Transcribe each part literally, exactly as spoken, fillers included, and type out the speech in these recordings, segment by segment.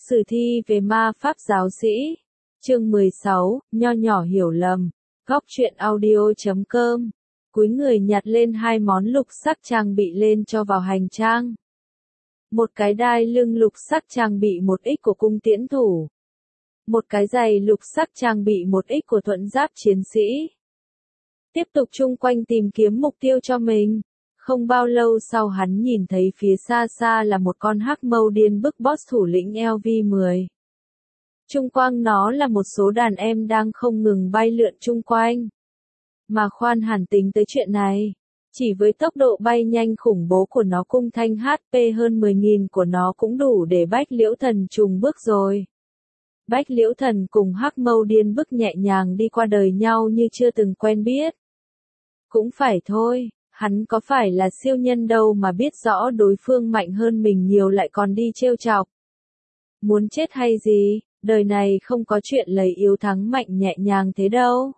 Sử thi về ma pháp giáo sĩ. Chương mười sáu, nho nhỏ hiểu lầm. Góc truyện audio chấm com. Cúi người nhặt lên hai món lục sắc trang bị lên cho vào hành trang. Một cái đai lưng lục sắc trang bị một ích của cung tiễn thủ. Một cái giày lục sắc trang bị một ích của thuẫn giáp chiến sĩ. Tiếp tục chung quanh tìm kiếm mục tiêu cho mình. Không bao lâu sau hắn nhìn thấy phía xa xa là một con hắc mâu điên bức boss thủ lĩnh L V mười. Chung quanh nó là một số đàn em đang không ngừng bay lượn chung quanh. Mà khoan hẳn tính tới chuyện này. Chỉ với tốc độ bay nhanh khủng bố của nó cung thanh H P hơn mười nghìn của nó cũng đủ để Bách Liễu Thần trùng bước rồi. Bách Liễu Thần cùng hắc mâu điên bức nhẹ nhàng đi qua đời nhau như chưa từng quen biết. Cũng phải thôi. Hắn có phải là siêu nhân đâu mà biết rõ đối phương mạnh hơn mình nhiều lại còn đi trêu chọc. Muốn chết hay gì, đời này không có chuyện lấy yếu thắng mạnh nhẹ nhàng thế đâu.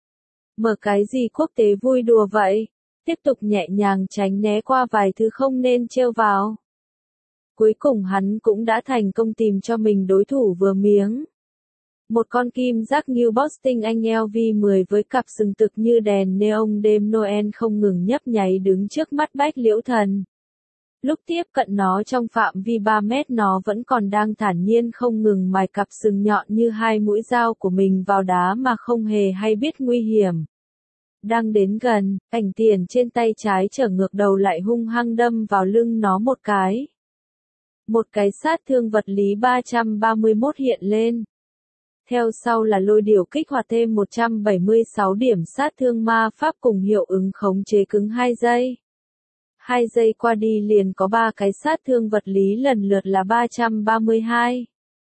Mở cái gì quốc tế vui đùa vậy, tiếp tục nhẹ nhàng tránh né qua vài thứ không nên trêu vào. Cuối cùng hắn cũng đã thành công tìm cho mình đối thủ vừa miếng. Một con kim giác như Boston Anh L V mười với cặp sừng tực như đèn neon đêm Noel không ngừng nhấp nháy đứng trước mắt Bách Liễu Thần. Lúc tiếp cận nó trong phạm vi ba mét nó vẫn còn đang thản nhiên không ngừng mài cặp sừng nhọn như hai mũi dao của mình vào đá mà không hề hay biết nguy hiểm. Đang đến gần, ảnh tiền trên tay trái trở ngược đầu lại hung hăng đâm vào lưng nó một cái. Một cái sát thương vật lý ba trăm ba mươi mốt hiện lên. Theo sau là lôi điểu kích hoạt thêm một trăm bảy mươi sáu điểm sát thương ma pháp cùng hiệu ứng khống chế cứng hai giây. hai giây qua đi liền có ba cái sát thương vật lý lần lượt là ba trăm ba mươi hai,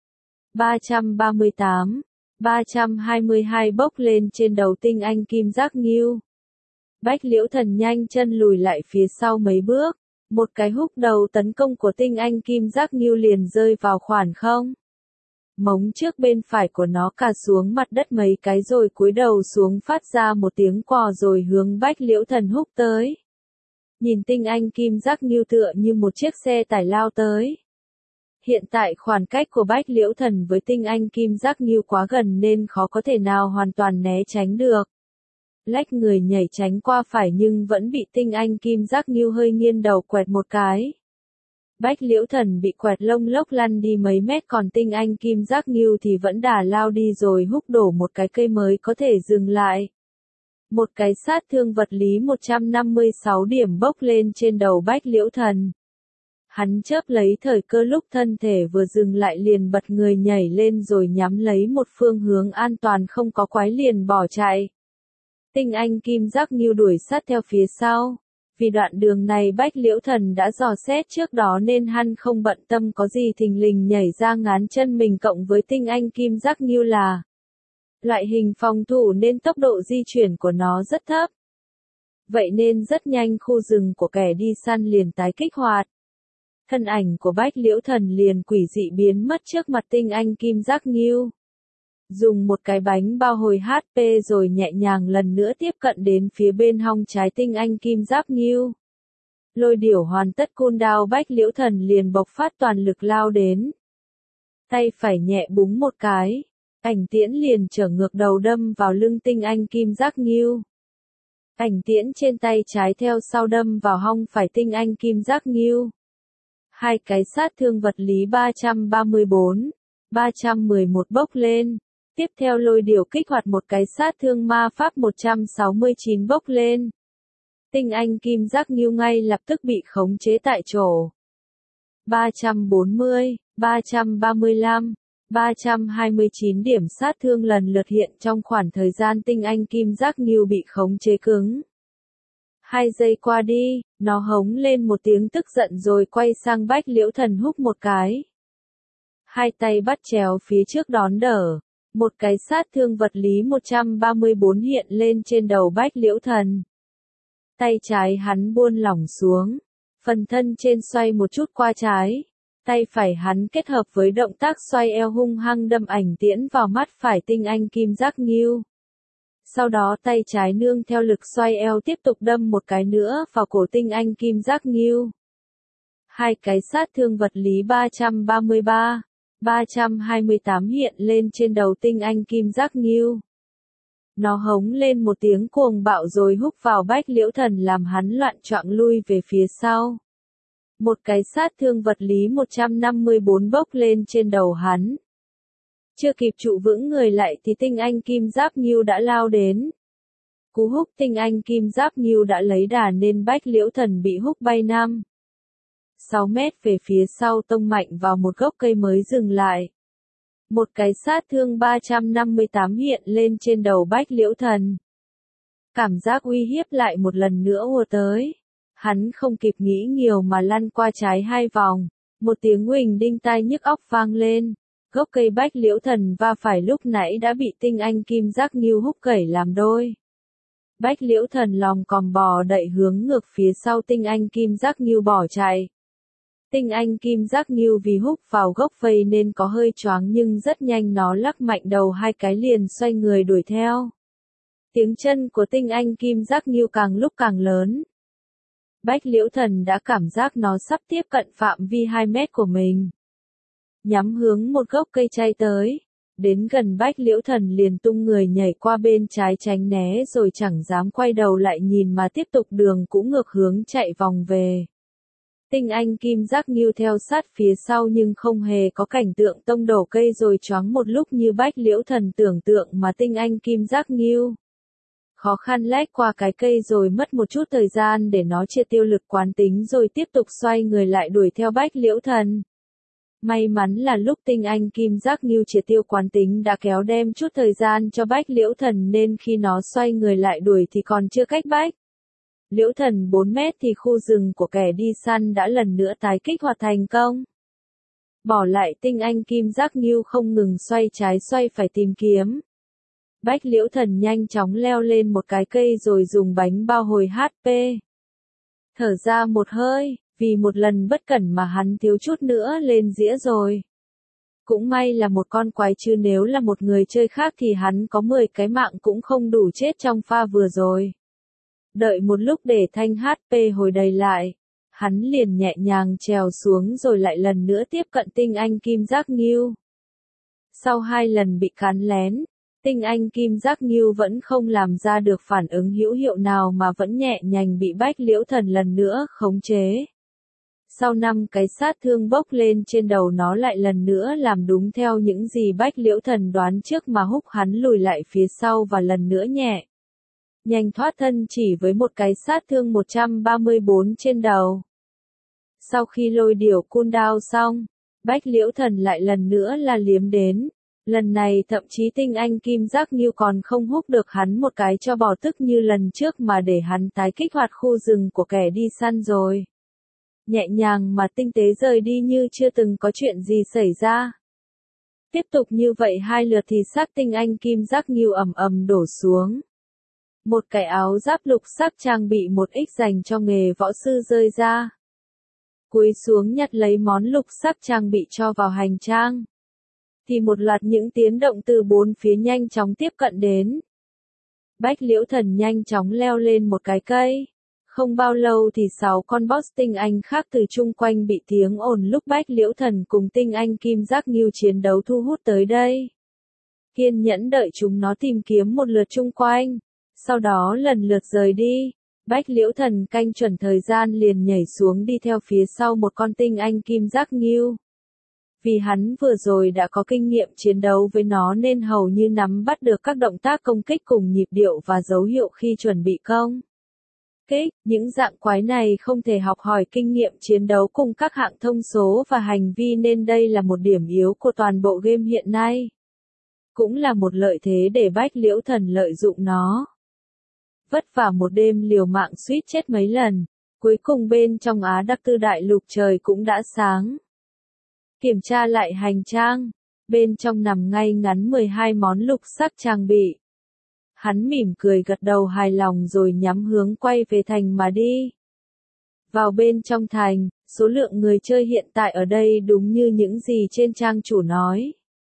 ba trăm ba mươi tám, ba trăm hai mươi hai bốc lên trên đầu tinh anh kim giác nghiêu. Bách Liễu Thần nhanh chân lùi lại phía sau mấy bước, một cái húc đầu tấn công của tinh anh kim giác nghiêu liền rơi vào khoảng không. Móng trước bên phải của nó cà xuống mặt đất mấy cái rồi cúi đầu xuống phát ra một tiếng cò rồi hướng Bách Liễu Thần húc tới. Nhìn tinh anh kim giác nghiêu tựa như một chiếc xe tải lao tới. Hiện tại khoảng cách của Bách Liễu Thần với tinh anh kim giác nghiêu quá gần nên khó có thể nào hoàn toàn né tránh được. Lách người nhảy tránh qua phải nhưng vẫn bị tinh anh kim giác nghiêu hơi nghiêng đầu quẹt một cái. Bách Liễu Thần bị quẹt lông lốc lăn đi mấy mét còn tinh anh kim giác nghiêu thì vẫn đà lao đi rồi húc đổ một cái cây mới có thể dừng lại. Một cái sát thương vật lý một trăm năm mươi sáu điểm bốc lên trên đầu Bách Liễu Thần. Hắn chớp lấy thời cơ lúc thân thể vừa dừng lại liền bật người nhảy lên rồi nhắm lấy một phương hướng an toàn không có quái liền bỏ chạy. Tinh anh kim giác nghiêu đuổi sát theo phía sau. Vì đoạn đường này Bách Liễu Thần đã dò xét trước đó nên hắn không bận tâm có gì thình lình nhảy ra ngán chân mình cộng với tinh anh kim giác nghiêu là loại hình phòng thủ nên tốc độ di chuyển của nó rất thấp. Vậy nên rất nhanh khu rừng của kẻ đi săn liền tái kích hoạt. Thân ảnh của Bách Liễu Thần liền quỷ dị biến mất trước mặt tinh anh kim giác nghiêu. Dùng một cái bánh bao hồi H P rồi nhẹ nhàng lần nữa tiếp cận đến phía bên hông trái tinh anh kim giáp nghiêu. Lôi điểu hoàn tất cooldown Bách Liễu Thần liền bộc phát toàn lực lao đến. Tay phải nhẹ búng một cái. Ảnh tiễn liền trở ngược đầu đâm vào lưng tinh anh kim giác nghiêu. Ảnh tiễn trên tay trái theo sau đâm vào hông phải tinh anh kim giác nghiêu. Hai cái sát thương vật lý ba trăm ba mươi bốn, ba trăm mười một bốc lên. Tiếp theo lôi điểu kích hoạt một cái sát thương ma pháp một trăm sáu mươi chín bốc lên. Tinh anh kim giác nghiêu ngay lập tức bị khống chế tại chỗ. ba trăm bốn mươi, ba trăm ba mươi lăm, ba trăm hai mươi chín điểm sát thương lần lượt hiện trong khoảng thời gian tinh anh kim giác nghiêu bị khống chế cứng. Hai giây qua đi, nó hống lên một tiếng tức giận rồi quay sang Bách Liễu Thần húc một cái. Hai tay bắt chéo phía trước đón đỡ. Một cái sát thương vật lý một trăm ba mươi bốn hiện lên trên đầu Bách Liễu Thần. Tay trái hắn buông lỏng xuống. Phần thân trên xoay một chút qua trái. Tay phải hắn kết hợp với động tác xoay eo hung hăng đâm ảnh tiễn vào mắt phải tinh anh kim giác nghiêu. Sau đó tay trái nương theo lực xoay eo tiếp tục đâm một cái nữa vào cổ tinh anh kim giác nghiêu. Hai cái sát thương vật lý ba trăm ba mươi ba, ba trăm hai mươi tám hiện lên trên đầu tinh anh kim giác nghiêu. Nó hống lên một tiếng cuồng bạo rồi húc vào Bách Liễu Thần làm hắn loạn choạng lui về phía sau. Một cái sát thương vật lý một trăm năm mươi bốn bốc lên trên đầu hắn. Chưa kịp trụ vững người lại thì tinh anh kim giáp nghiêu đã lao đến. Cú húc tinh anh kim giáp nghiêu đã lấy đà nên Bách Liễu Thần bị húc bay năm sáu mét về phía sau, tông mạnh vào một gốc cây mới dừng lại. Một cái sát thương ba trăm năm mươi tám hiện lên trên đầu Bách Liễu Thần. Cảm giác uy hiếp lại một lần nữa ùa tới. Hắn không kịp nghĩ nhiều mà lăn qua trái hai vòng. Một tiếng huỳnh đinh tai nhức óc vang lên. Gốc cây Bách Liễu Thần va phải lúc nãy đã bị tinh anh kim giác nghiêu húc gãy làm đôi. Bách Liễu Thần lòng còm bò đậy hướng ngược phía sau tinh anh kim giác nghiêu bỏ chạy. Tinh anh kim giác nghiêu vì húc vào gốc cây nên có hơi choáng nhưng rất nhanh nó lắc mạnh đầu hai cái liền xoay người đuổi theo. Tiếng chân của tinh anh kim giác nghiêu càng lúc càng lớn. Bách Liễu Thần đã cảm giác nó sắp tiếp cận phạm vi hai mét của mình. Nhắm hướng một gốc cây chay tới. Đến gần Bách Liễu Thần liền tung người nhảy qua bên trái tránh né rồi chẳng dám quay đầu lại nhìn mà tiếp tục đường cũ ngược hướng chạy vòng về. Tinh anh kim giác nghiêu theo sát phía sau nhưng không hề có cảnh tượng tông đổ cây rồi choáng một lúc như Bách Liễu Thần tưởng tượng mà tinh anh kim giác nghiêu. Khó khăn lách qua cái cây rồi mất một chút thời gian để nó triệt tiêu lực quán tính rồi tiếp tục xoay người lại đuổi theo Bách Liễu Thần. May mắn là lúc tinh anh kim giác nghiêu triệt tiêu quán tính đã kéo đem chút thời gian cho Bách Liễu Thần nên khi nó xoay người lại đuổi thì còn chưa cách Bách Liễu Thần bốn mét thì khu rừng của kẻ đi săn đã lần nữa tái kích hoạt thành công. Bỏ lại tinh anh kim giác nghiêu không ngừng xoay trái xoay phải tìm kiếm. Bách Liễu Thần nhanh chóng leo lên một cái cây rồi dùng bánh bao hồi hát pê. Thở ra một hơi, vì một lần bất cẩn mà hắn thiếu chút nữa lên dĩa rồi. Cũng may là một con quái chứ nếu là một người chơi khác thì hắn có mười cái mạng cũng không đủ chết trong pha vừa rồi. Đợi một lúc để thanh hát pê hồi đầy lại, hắn liền nhẹ nhàng trèo xuống rồi lại lần nữa tiếp cận tinh anh kim giác nghiêu. Sau hai lần bị cán lén, tinh anh kim giác nghiêu vẫn không làm ra được phản ứng hữu hiệu nào mà vẫn nhẹ nhàng bị Bách Liễu Thần lần nữa khống chế. Sau năm cái sát thương bốc lên trên đầu nó lại lần nữa làm đúng theo những gì Bách Liễu Thần đoán trước mà húc hắn lùi lại phía sau và lần nữa nhẹ nhanh thoát thân chỉ với một cái sát thương một trăm ba mươi bốn trên đầu. Sau khi lôi điểu cooldown xong, Bách Liễu Thần lại lần nữa là liếm đến. Lần này thậm chí tinh anh kim giác nghiêu còn không húc được hắn một cái cho bỏ tức như lần trước mà để hắn tái kích hoạt khu rừng của kẻ đi săn rồi. Nhẹ nhàng mà tinh tế rời đi như chưa từng có chuyện gì xảy ra. Tiếp tục như vậy hai lượt thì xác tinh anh kim giác nghiêu ầm ầm đổ xuống. Một cái áo giáp lục sắc trang bị một ích dành cho nghề võ sư rơi ra. Cúi xuống nhặt lấy món lục sắc trang bị cho vào hành trang. Thì một loạt những tiếng động từ bốn phía nhanh chóng tiếp cận đến. Bách Liễu Thần nhanh chóng leo lên một cái cây. Không bao lâu thì sáu con boss tinh anh khác từ chung quanh bị tiếng ồn lúc Bách Liễu Thần cùng tinh anh kim giác nghiêu chiến đấu thu hút tới đây. Kiên nhẫn đợi chúng nó tìm kiếm một lượt chung quanh. Sau đó lần lượt rời đi. Bách Liễu Thần canh chuẩn thời gian liền nhảy xuống đi theo phía sau một con tinh anh kim giác nghiêu. Vì hắn vừa rồi đã có kinh nghiệm chiến đấu với nó nên hầu như nắm bắt được các động tác công kích cùng nhịp điệu và dấu hiệu khi chuẩn bị công kích. Những dạng quái này không thể học hỏi kinh nghiệm chiến đấu cùng các hạng thông số và hành vi nên đây là một điểm yếu của toàn bộ game hiện nay. Cũng là một lợi thế để Bách Liễu Thần lợi dụng nó. Vất vả một đêm liều mạng suýt chết mấy lần, cuối cùng bên trong Á Đặc Tư Đại Lục trời cũng đã sáng. Kiểm tra lại hành trang, bên trong nằm ngay ngắn mười hai món lục sắc trang bị. Hắn mỉm cười gật đầu hài lòng rồi nhắm hướng quay về thành mà đi. Vào bên trong thành, số lượng người chơi hiện tại ở đây đúng như những gì trên trang chủ nói.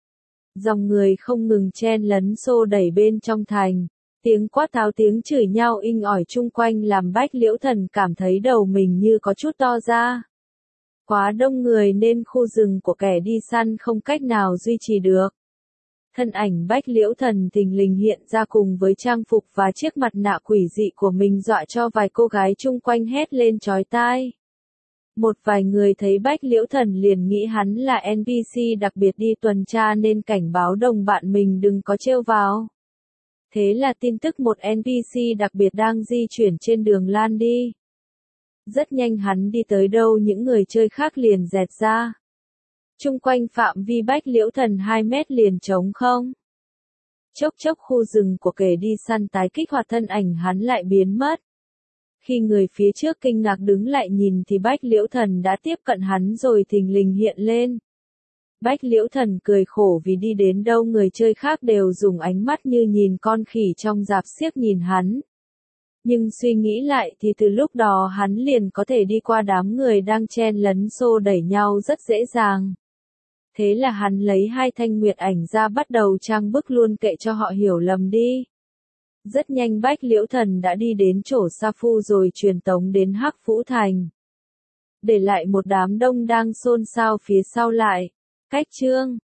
Dòng người không ngừng chen lấn xô đẩy bên trong thành. Tiếng quát tháo tiếng chửi nhau inh ỏi chung quanh làm Bách Liễu Thần cảm thấy đầu mình như có chút to ra. Quá đông người nên khu rừng của kẻ đi săn không cách nào duy trì được. Thân ảnh Bách Liễu Thần thình lình hiện ra cùng với trang phục và chiếc mặt nạ quỷ dị của mình dọa cho vài cô gái chung quanh hét lên chói tai. Một vài người thấy Bách Liễu Thần liền nghĩ hắn là en pê xê đặc biệt đi tuần tra nên cảnh báo đồng bạn mình đừng có trêu vào. Thế là tin tức một en pê xê đặc biệt đang di chuyển trên đường lan đi. Rất nhanh hắn đi tới đâu những người chơi khác liền dẹt ra. Chung quanh phạm vi Bách Liễu Thần hai mét liền trống không. Chốc chốc khu rừng của kẻ đi săn tái kích hoạt thân ảnh hắn lại biến mất. Khi người phía trước kinh ngạc đứng lại nhìn thì Bách Liễu Thần đã tiếp cận hắn rồi thình lình hiện lên. Bách Liễu Thần cười khổ vì đi đến đâu người chơi khác đều dùng ánh mắt như nhìn con khỉ trong rạp xiếc nhìn hắn. Nhưng suy nghĩ lại thì từ lúc đó hắn liền có thể đi qua đám người đang chen lấn xô đẩy nhau rất dễ dàng. Thế là hắn lấy hai thanh nguyệt ảnh ra bắt đầu trang bức luôn kệ cho họ hiểu lầm đi. Rất nhanh Bách Liễu Thần đã đi đến chỗ Sa Phu rồi truyền tống đến Hắc Vũ Thành. Để lại một đám đông đang xôn xao phía sau lại. Cách chương